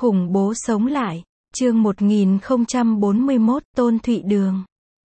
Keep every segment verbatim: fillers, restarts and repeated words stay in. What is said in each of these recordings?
Khủng bố sống lại, chương một nghìn không trăm bốn mươi mốt, Tôn Thụy Đường.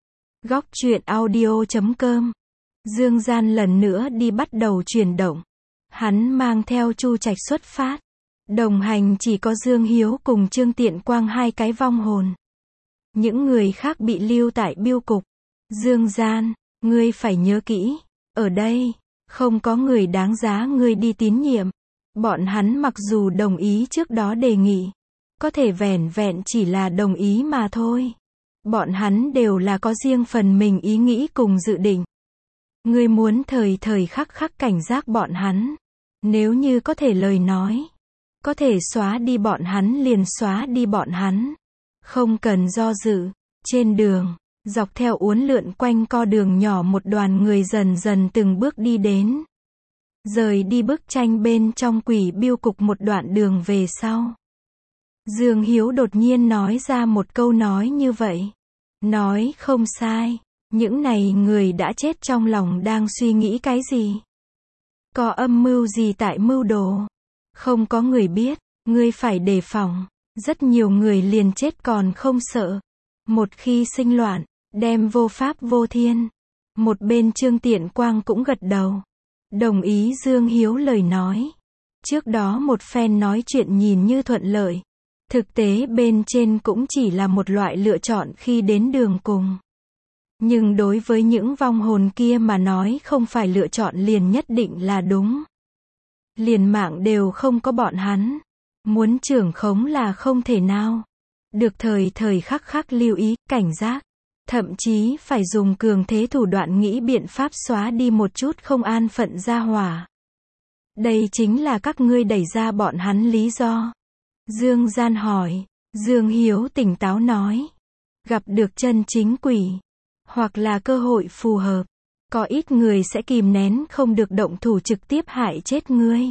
Góc truyện audio chấm com. Dương Gian lần nữa đi bắt đầu chuyển động. Hắn mang theo Chu Trạch xuất phát. Đồng hành chỉ có Dương Hiếu cùng Trương Tiện Quang hai cái vong hồn. Những người khác bị lưu tại biêu cục. Dương Gian, ngươi phải nhớ kỹ, ở đây, không có người đáng giá ngươi đi tín nhiệm. Bọn hắn mặc dù đồng ý trước đó đề nghị, có thể vẻn vẹn chỉ là đồng ý mà thôi. Bọn hắn đều là có riêng phần mình ý nghĩ cùng dự định. Ngươi muốn thời thời khắc khắc cảnh giác bọn hắn. Nếu như có thể lời nói, có thể xóa đi bọn hắn liền xóa đi bọn hắn. Không cần do dự. Trên đường, dọc theo uốn lượn quanh co đường nhỏ một đoàn người dần dần từng bước đi đến. Rời đi bức tranh bên trong quỷ biêu cục một đoạn đường về sau. Dương Hiếu đột nhiên nói ra một câu nói như vậy. Nói không sai, những này người đã chết trong lòng đang suy nghĩ cái gì? Có âm mưu gì tại mưu đồ? Không có người biết, ngươi phải đề phòng. Rất nhiều người liền chết còn không sợ. Một khi sinh loạn, đem vô pháp vô thiên. Một bên Trương Tiện Quang cũng gật đầu. Đồng ý Dương Hiếu lời nói. Trước đó một phen nói chuyện nhìn như thuận lợi. Thực tế bên trên cũng chỉ là một loại lựa chọn khi đến đường cùng. Nhưng đối với những vong hồn kia mà nói không phải lựa chọn liền nhất định là đúng. Liền mạng đều không có bọn hắn. Muốn trưởng khống là không thể nào. Được thời thời khắc khắc lưu ý, cảnh giác. Thậm chí phải dùng cường thế thủ đoạn nghĩ biện pháp xóa đi một chút không an phận gia hỏa. Đây chính là các ngươi đẩy ra bọn hắn lý do. Dương Gian hỏi. Dương Hiếu tỉnh táo nói. Gặp được chân chính quỷ. Hoặc là cơ hội phù hợp. Có ít người sẽ kìm nén không được động thủ trực tiếp hại chết ngươi.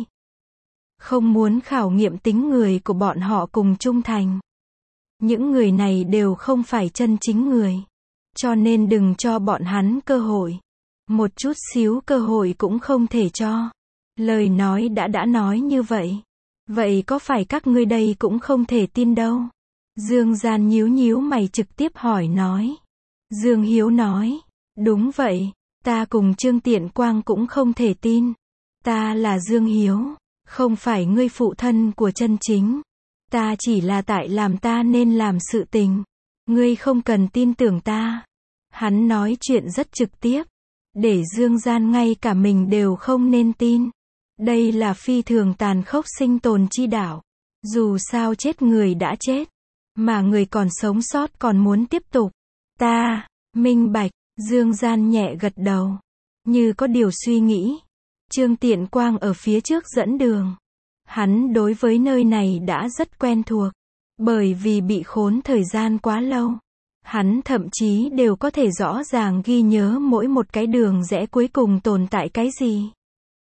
Không muốn khảo nghiệm tính người của bọn họ cùng trung thành. Những người này đều không phải chân chính người. Cho nên đừng cho bọn hắn cơ hội. Một chút xíu cơ hội cũng không thể cho. Lời nói đã đã nói như vậy. Vậy có phải các ngươi đây cũng không thể tin đâu? Dương Gian nhíu nhíu mày trực tiếp hỏi nói. Dương Hiếu nói. Đúng vậy, ta cùng Trương Tiện Quang cũng không thể tin. Ta là Dương Hiếu, không phải ngươi phụ thân của chân chính. Ta chỉ là tại làm ta nên làm sự tình. Ngươi không cần tin tưởng ta. Hắn nói chuyện rất trực tiếp. Để Dương Gian ngay cả mình đều không nên tin. Đây là phi thường tàn khốc sinh tồn chi đạo. Dù sao chết người đã chết. Mà người còn sống sót còn muốn tiếp tục. Ta, minh bạch, Dương Gian nhẹ gật đầu. Như có điều suy nghĩ. Trương Tiện Quang ở phía trước dẫn đường. Hắn đối với nơi này đã rất quen thuộc. Bởi vì bị khốn thời gian quá lâu. Hắn thậm chí đều có thể rõ ràng ghi nhớ mỗi một cái đường rẽ cuối cùng tồn tại cái gì.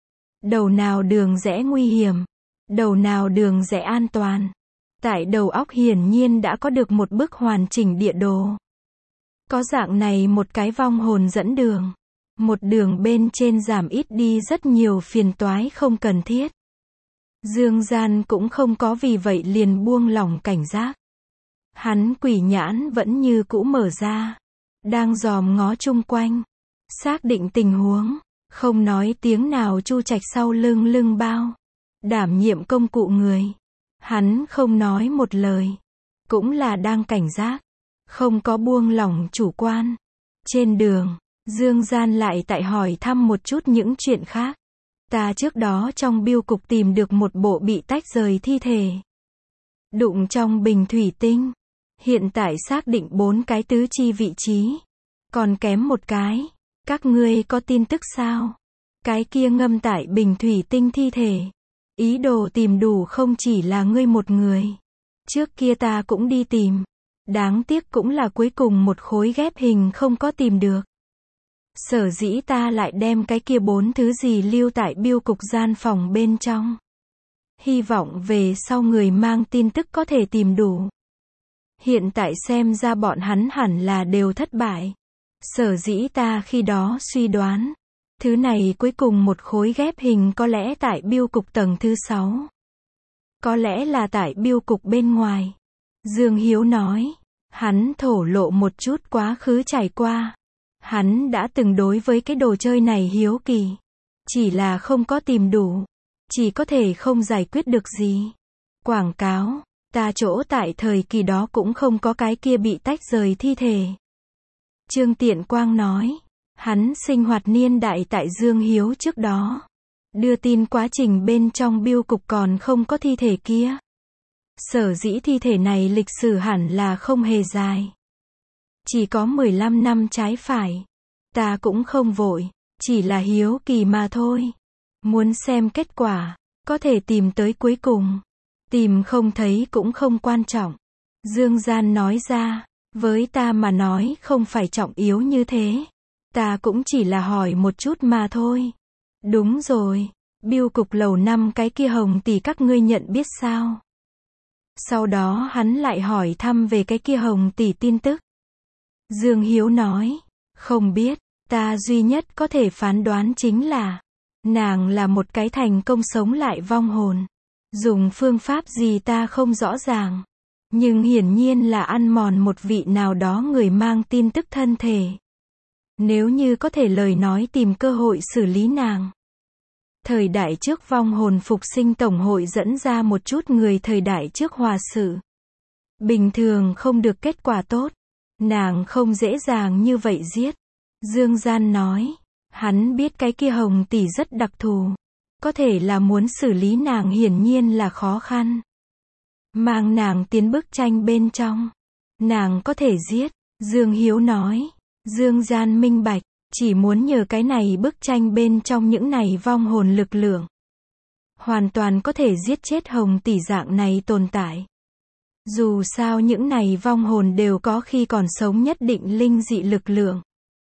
Đầu nào đường rẽ nguy hiểm. Đầu nào đường rẽ an toàn. Tại đầu óc hiển nhiên đã có được một bức hoàn chỉnh địa đồ. Có dạng này một cái vong hồn dẫn đường. Một đường bên trên giảm ít đi rất nhiều phiền toái không cần thiết. Dương Gian cũng không có vì vậy liền buông lỏng cảnh giác. Hắn quỷ nhãn vẫn như cũ mở ra. Đang dòm ngó chung quanh. Xác định tình huống. Không nói tiếng nào Chu Trạch sau lưng lưng bao. Đảm nhiệm công cụ người. Hắn không nói một lời. Cũng là đang cảnh giác. Không có buông lỏng chủ quan. Trên đường, Dương Gian lại tại hỏi thăm một chút những chuyện khác. Ta trước đó trong biêu cục tìm được một bộ bị tách rời thi thể. Đụng trong bình thủy tinh. Hiện tại xác định bốn cái tứ chi vị trí. Còn kém một cái. Các ngươi có tin tức sao? Cái kia ngâm tại bình thủy tinh thi thể. Ý đồ tìm đủ không chỉ là ngươi một người. Trước kia ta cũng đi tìm. Đáng tiếc cũng là cuối cùng một khối ghép hình không có tìm được. Sở dĩ ta lại đem cái kia bốn thứ gì lưu tại biêu cục gian phòng bên trong. Hy vọng về sau người mang tin tức có thể tìm đủ. Hiện tại xem ra bọn hắn hẳn là đều thất bại. Sở dĩ ta khi đó suy đoán. Thứ này cuối cùng một khối ghép hình có lẽ tại biêu cục tầng thứ sáu. Có lẽ là tại bưu cục bên ngoài. Dương Hiếu nói. Hắn thổ lộ một chút quá khứ trải qua. Hắn đã từng đối với cái đồ chơi này hiếu kỳ. Chỉ là không có tìm đủ. Chỉ có thể không giải quyết được gì. Quảng cáo. Ta chỗ tại thời kỳ đó cũng không có cái kia bị tách rời thi thể. Trương Tiện Quang nói. Hắn sinh hoạt niên đại tại Dương Hiếu trước đó. Đưa tin quá trình bên trong bưu cục còn không có thi thể kia. Sở dĩ thi thể này lịch sử hẳn là không hề dài. Chỉ có mười lăm năm trái phải. Ta cũng không vội. Chỉ là hiếu kỳ mà thôi. Muốn xem kết quả. Có thể tìm tới cuối cùng. Tìm không thấy cũng không quan trọng. Dương Gian nói ra. Với ta mà nói không phải trọng yếu như thế. Ta cũng chỉ là hỏi một chút mà thôi. Đúng rồi. Bưu cục lầu năm cái kia Hồng tỷ các ngươi nhận biết sao? Sau đó hắn lại hỏi thăm về cái kia Hồng tỷ tin tức. Dương Hiếu nói. Không biết. Ta duy nhất có thể phán đoán chính là. Nàng là một cái thành công sống lại vong hồn. Dùng phương pháp gì ta không rõ ràng. Nhưng hiển nhiên là ăn mòn một vị nào đó người mang tin tức thân thể. Nếu như có thể lời nói tìm cơ hội xử lý nàng. Thời đại trước vong hồn phục sinh tổng hội dẫn ra một chút người thời đại trước hòa sự. Bình thường không được kết quả tốt. Nàng không dễ dàng như vậy giết. Dương Gian nói. Hắn biết cái kia Hồng tỷ rất đặc thù. Có thể là muốn xử lý nàng hiển nhiên là khó khăn. Mang nàng tiến bức tranh bên trong. Nàng có thể giết. Dương Hiếu nói. Dương Gian minh bạch. Chỉ muốn nhờ cái này bức tranh bên trong những này vong hồn lực lượng. Hoàn toàn có thể giết chết Hồng tỷ dạng này tồn tại. Dù sao những này vong hồn đều có khi còn sống nhất định linh dị lực lượng.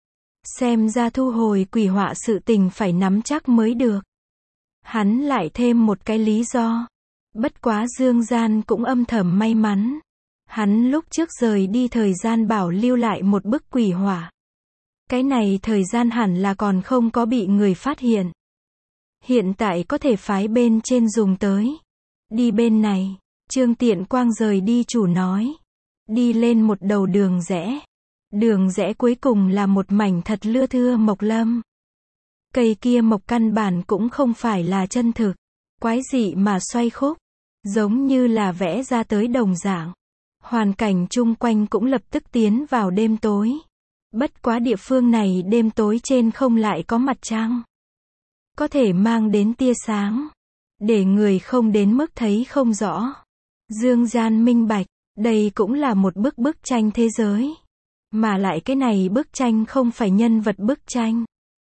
Xem ra thu hồi quỷ họa sự tình phải nắm chắc mới được. Hắn lại thêm một cái lý do. Bất quá Dương Gian cũng âm thầm may mắn. Hắn lúc trước rời đi thời gian bảo lưu lại một bức quỷ họa. Cái này thời gian hẳn là còn không có bị người phát hiện. Hiện tại có thể phái bên trên dùng tới. Đi bên này. Trương Tiện Quang rời đi chủ nói. Đi lên một đầu đường rẽ. Đường rẽ cuối cùng là một mảnh thật lưa thưa mộc lâm. Cây kia mộc căn bản cũng không phải là chân thực. Quái dị mà xoay khúc. Giống như là vẽ ra tới đồng dạng. Hoàn cảnh chung quanh cũng lập tức tiến vào đêm tối. Bất quá địa phương này đêm tối trên không lại có mặt trăng. Có thể mang đến tia sáng. Để người không đến mức thấy không rõ. Dương Gian minh bạch. Đây cũng là một bức bức tranh thế giới. Mà lại cái này bức tranh không phải nhân vật bức tranh.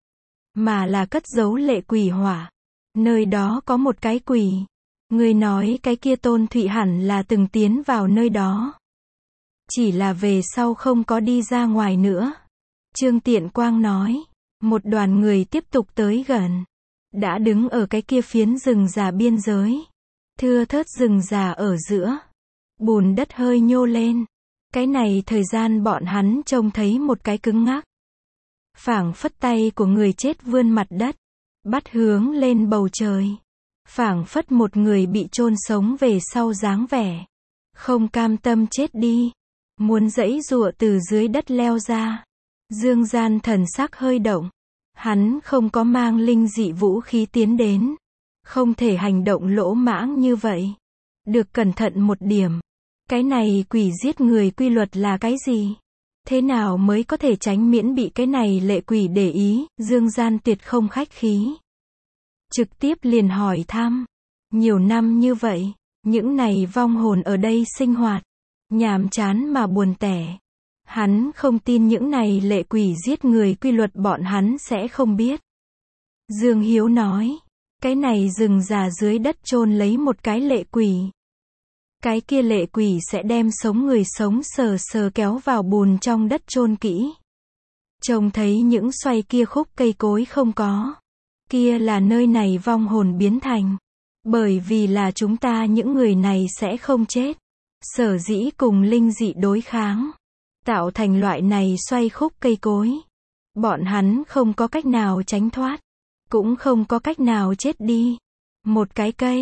Mà là cất giấu lệ quỷ hỏa. Nơi đó có một cái quỷ. Người nói cái kia Tôn Thụy hẳn là từng tiến vào nơi đó. Chỉ là về sau không có đi ra ngoài nữa. Trương Tiện Quang nói. Một đoàn người tiếp tục tới gần. Đã đứng ở cái kia phiến rừng già biên giới. Thưa thớt rừng già ở giữa. Bùn đất hơi nhô lên. Cái này thời gian bọn hắn trông thấy một cái cứng ngắc. Phảng phất tay của người chết vươn mặt đất. Bắt hướng lên bầu trời. Phảng phất một người bị chôn sống về sau dáng vẻ. Không cam tâm chết đi. Muốn giãy giụa từ dưới đất leo ra. Dương Gian thần sắc hơi động. Hắn không có mang linh dị vũ khí tiến đến. Không thể hành động lỗ mãng như vậy. Được cẩn thận một điểm. Cái này quỷ giết người quy luật là cái gì? Thế nào mới có thể tránh miễn bị cái này lệ quỷ để ý? Dương Gian tuyệt không khách khí. Trực tiếp liền hỏi thăm. Nhiều năm như vậy, những này vong hồn ở đây sinh hoạt. Nhàm chán mà buồn tẻ. Hắn không tin những này lệ quỷ giết người quy luật bọn hắn sẽ không biết. Dương Hiếu nói. Cái này rừng già dưới đất chôn lấy một cái lệ quỷ. Cái kia lệ quỷ sẽ đem sống người sống sờ sờ kéo vào bùn trong đất chôn kỹ. Trông thấy những xoay kia khúc cây cối không có. Kia là nơi này vong hồn biến thành. Bởi vì là chúng ta những người này sẽ không chết. Sở dĩ cùng linh dị đối kháng. Tạo thành loại này xoay khúc cây cối. Bọn hắn không có cách nào tránh thoát. Cũng không có cách nào chết đi. Một cái cây.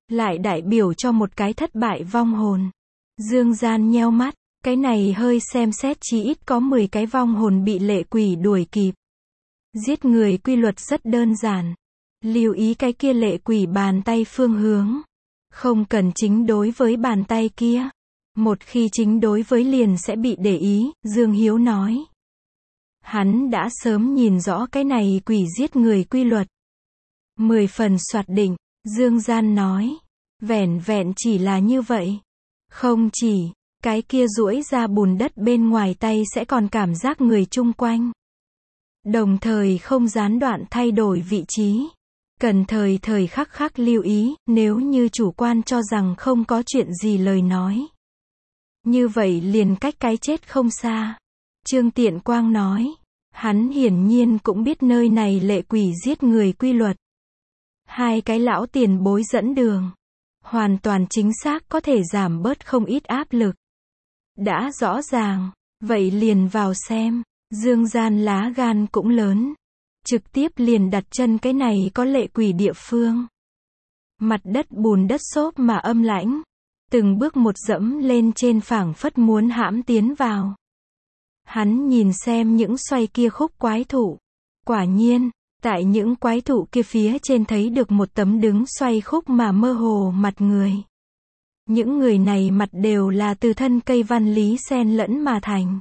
lại đại biểu cho một cái thất bại vong hồn. Dương Gian nheo mắt, cái này hơi xem xét chí ít có mười cái vong hồn bị lệ quỷ đuổi kịp. Giết người quy luật rất đơn giản. Lưu ý cái kia lệ quỷ bàn tay phương hướng. Không cần chính đối với bàn tay kia. Một khi chính đối với liền sẽ bị để ý, Dương Hiếu nói. Hắn đã sớm nhìn rõ cái này quỷ giết người quy luật. Mười phần soạt định, Dương Gian nói. Vẻn vẹn chỉ là như vậy. Không chỉ, cái kia duỗi ra bùn đất bên ngoài tay sẽ còn cảm giác người chung quanh. Đồng thời không gián đoạn thay đổi vị trí. Cần thời thời khắc khắc lưu ý, nếu như chủ quan cho rằng không có chuyện gì lời nói. Như vậy liền cách cái chết không xa. Trương Tiện Quang nói. Hắn hiển nhiên cũng biết nơi này lệ quỷ giết người quy luật. Hai cái lão tiền bối dẫn đường. Hoàn toàn chính xác có thể giảm bớt không ít áp lực. Đã rõ ràng, vậy liền vào xem. Dương Gian lá gan cũng lớn. Trực tiếp liền đặt chân cái này có lệ quỷ địa phương. Mặt đất bùn đất xốp mà âm lãnh. Từng bước một dẫm lên trên phảng phất muốn hãm tiến vào. Hắn nhìn xem những xoay kia khúc quái thụ. Quả nhiên, tại những quái thụ kia phía trên thấy được một tấm đứng xoay khúc mà mơ hồ mặt người. Những người này mặt đều là từ thân cây văn lý xen lẫn mà thành.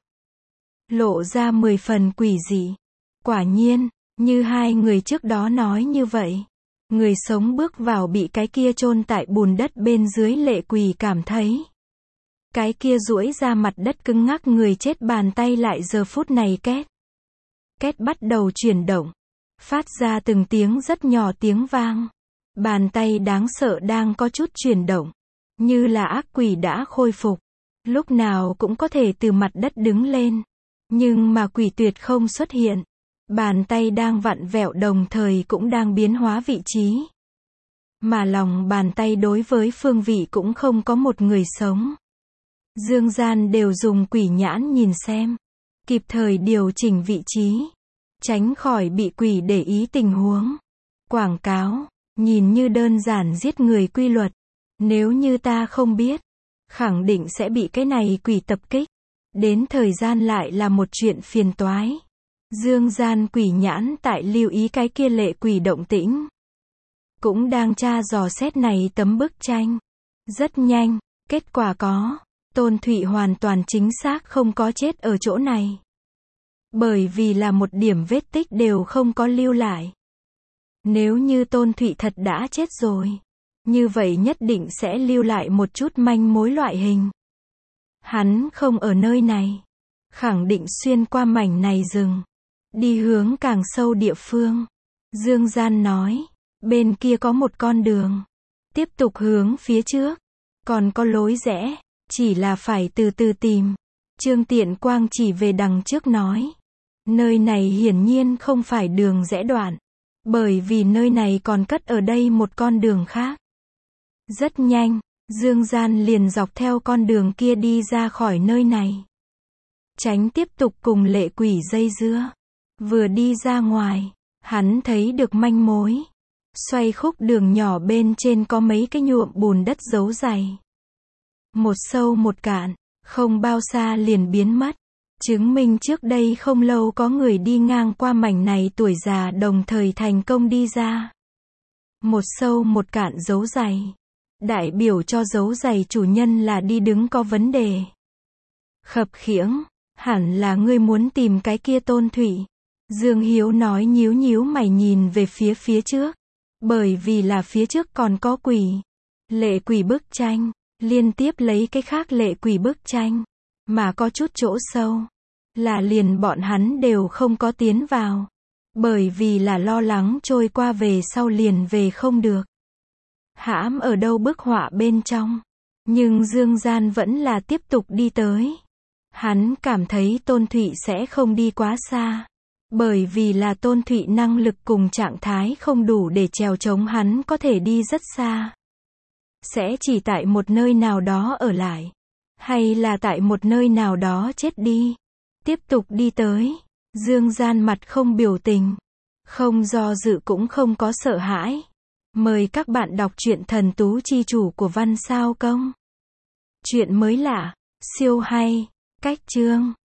Lộ ra mười phần quỷ dị. Quả nhiên, như hai người trước đó nói như vậy. Người sống bước vào bị cái kia chôn tại bùn đất bên dưới lệ quỷ cảm thấy. Cái kia duỗi ra mặt đất cứng ngắc người chết bàn tay lại giờ phút này két. Két bắt đầu chuyển động. Phát ra từng tiếng rất nhỏ tiếng vang. Bàn tay đáng sợ đang có chút chuyển động. Như là ác quỷ đã khôi phục. Lúc nào cũng có thể từ mặt đất đứng lên. Nhưng mà quỷ tuyệt không xuất hiện. Bàn tay đang vặn vẹo đồng thời cũng đang biến hóa vị trí. Mà lòng bàn tay đối với phương vị cũng không có một người sống. Dương Gian đều dùng quỷ nhãn nhìn xem. Kịp thời điều chỉnh vị trí. Tránh khỏi bị quỷ để ý tình huống. Quảng cáo, nhìn như đơn giản giết người quy luật. Nếu như ta không biết, khẳng định sẽ bị cái này quỷ tập kích. Đến thời gian lại là một chuyện phiền toái. Dương Gian quỷ nhãn tại lưu ý cái kia lệ quỷ động tĩnh. Cũng đang tra dò xét này tấm bức tranh. Rất nhanh, kết quả có. Tôn Thụy hoàn toàn chính xác không có chết ở chỗ này. Bởi vì là một điểm vết tích đều không có lưu lại. Nếu như Tôn Thụy thật đã chết rồi, như vậy nhất định sẽ lưu lại một chút manh mối loại hình. Hắn không ở nơi này. Khẳng định xuyên qua mảnh này rừng. Đi hướng càng sâu địa phương. Dương Gian nói. Bên kia có một con đường. Tiếp tục hướng phía trước. Còn có lối rẽ. Chỉ là phải từ từ tìm. Trương Tiện Quang chỉ về đằng trước nói. Nơi này hiển nhiên không phải đường rẽ đoạn. Bởi vì nơi này còn cất ở đây một con đường khác. Rất nhanh, Dương Gian liền dọc theo con đường kia đi ra khỏi nơi này. Tránh tiếp tục cùng lệ quỷ dây dưa. Vừa đi ra ngoài, hắn thấy được manh mối. Xoay khúc đường nhỏ bên trên có mấy cái nhuộm bùn đất dấu dày. Một sâu một cạn, không bao xa liền biến mất. Chứng minh trước đây không lâu có người đi ngang qua mảnh này tuổi già đồng thời thành công đi ra. Một sâu một cạn dấu giày. Đại biểu cho dấu giày chủ nhân là đi đứng có vấn đề. Khập khiễng, hẳn là ngươi muốn tìm cái kia Tôn Thụy. Dương Hiếu nói nhíu nhíu mày nhìn về phía phía trước. Bởi vì là phía trước còn có quỷ. Lệ quỷ bức tranh. Liên tiếp lấy cái khác lệ quỷ bức tranh. Mà có chút chỗ sâu. Là liền bọn hắn đều không có tiến vào. Bởi vì là lo lắng trôi qua về sau liền về không được. Hãm ở đâu bức họa bên trong. Nhưng Dương Gian vẫn là tiếp tục đi tới. Hắn cảm thấy Tôn Thụy sẽ không đi quá xa. Bởi vì là Tôn Thụy năng lực cùng trạng thái không đủ để trèo chống hắn có thể đi rất xa. Sẽ chỉ tại một nơi nào đó ở lại. Hay là tại một nơi nào đó chết đi. Tiếp tục đi tới. Dương Gian mặt không biểu tình. Không do dự cũng không có sợ hãi. Mời các bạn đọc truyện Thần Tú Chi Chủ của Văn Sao Công. Chuyện mới lạ, siêu hay, cách chương